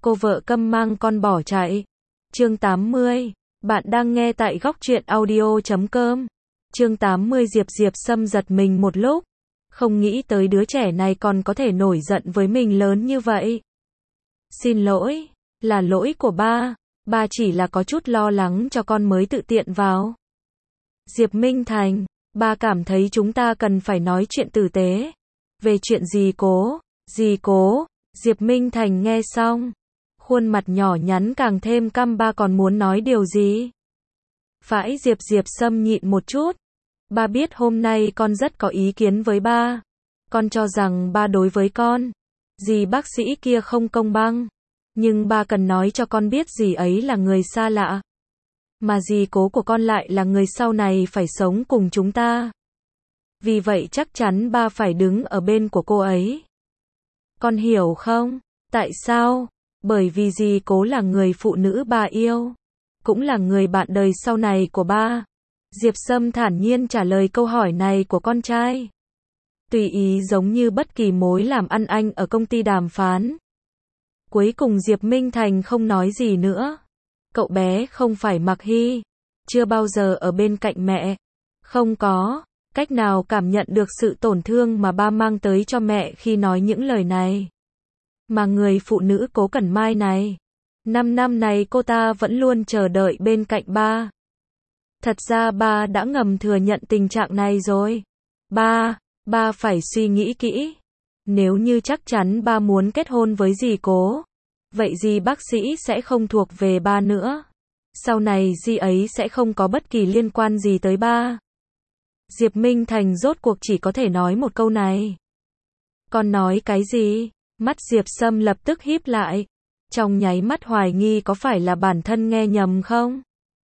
cô vợ câm mang con bỏ chạy. Chương 80. Bạn đang nghe tại góc truyện audio.com. Chương 80. Diệp Sâm giật mình một lúc. Không nghĩ tới đứa trẻ này còn có thể nổi giận với mình lớn như vậy. Xin lỗi, là lỗi của ba. Ba chỉ là có chút lo lắng cho con mới tự tiện vào. Diệp Minh Thành, ba cảm thấy chúng ta cần phải nói chuyện tử tế. Về chuyện gì cố? Diệp Minh Thành nghe xong. Khuôn mặt nhỏ nhắn càng thêm căm, ba còn muốn nói điều gì? Phải Diệp Sâm nhịn một chút. Ba biết hôm nay con rất có ý kiến với ba. Con cho rằng ba đối với con, dì bác sĩ kia không công bằng. Nhưng ba cần nói cho con biết dì ấy là người xa lạ. Mà dì cố của con lại là người sau này phải sống cùng chúng ta. Vì vậy chắc chắn ba phải đứng ở bên của cô ấy. Con hiểu không? Tại sao? Bởi vì dì cố là người phụ nữ ba yêu. Cũng là người bạn đời sau này của ba. Diệp Sâm thản nhiên trả lời câu hỏi này của con trai. Tùy ý giống như bất kỳ mối làm ăn anh ở công ty đàm phán. Cuối cùng Diệp Minh Thành không nói gì nữa. Cậu bé không phải Mạc Hy. Chưa bao giờ ở bên cạnh mẹ. Không có cách nào cảm nhận được sự tổn thương mà ba mang tới cho mẹ khi nói những lời này. Mà người phụ nữ Cố Cẩn Mai này, 5 năm này cô ta vẫn luôn chờ đợi bên cạnh ba. Thật ra ba đã ngầm thừa nhận tình trạng này rồi. Ba phải suy nghĩ kỹ. Nếu như chắc chắn ba muốn kết hôn với dì Cố, vậy dì bác sĩ sẽ không thuộc về ba nữa. Sau này dì ấy sẽ không có bất kỳ liên quan gì tới ba. Diệp Minh Thành rốt cuộc chỉ có thể nói một câu này. Con nói cái gì? Mắt Diệp Sâm lập tức híp lại. Trong nháy mắt hoài nghi có phải là bản thân nghe nhầm không?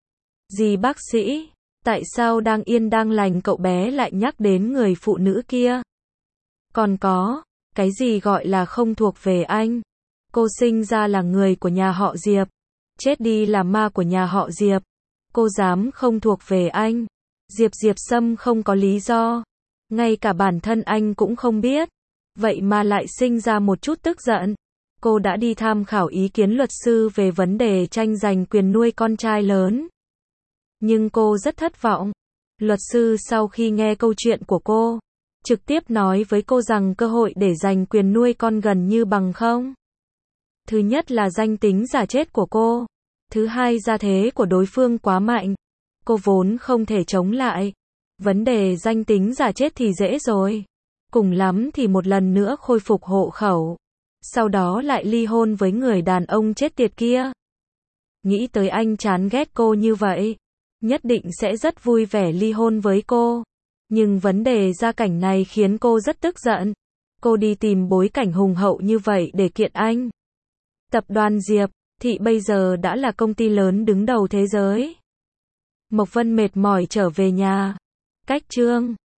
Dì bác sĩ, tại sao đang yên đang lành cậu bé lại nhắc đến người phụ nữ kia? Còn có, cái gì gọi là không thuộc về anh? Cô sinh ra là người của nhà họ Diệp, chết đi là ma của nhà họ Diệp. Cô dám không thuộc về anh? Diệp Sâm không có lý do. Ngay cả bản thân anh cũng không biết. Vậy mà lại sinh ra một chút tức giận. Cô đã đi tham khảo ý kiến luật sư về vấn đề tranh giành quyền nuôi con trai lớn. Nhưng cô rất thất vọng. Luật sư sau khi nghe câu chuyện của cô, trực tiếp nói với cô rằng cơ hội để giành quyền nuôi con gần như bằng không. Thứ nhất là danh tính giả chết của cô. Thứ hai, gia thế của đối phương quá mạnh. Cô vốn không thể chống lại. Vấn đề danh tính giả chết thì dễ rồi. Cùng lắm thì một lần nữa khôi phục hộ khẩu. Sau đó lại ly hôn với người đàn ông chết tiệt kia. Nghĩ tới anh chán ghét cô như vậy, nhất định sẽ rất vui vẻ ly hôn với cô. Nhưng vấn đề gia cảnh này khiến cô rất tức giận. Cô đi tìm bối cảnh hùng hậu như vậy để kiện anh. Tập đoàn Diệp Thị bây giờ đã là công ty lớn đứng đầu thế giới. Mộc Vân mệt mỏi trở về nhà. Cách Trương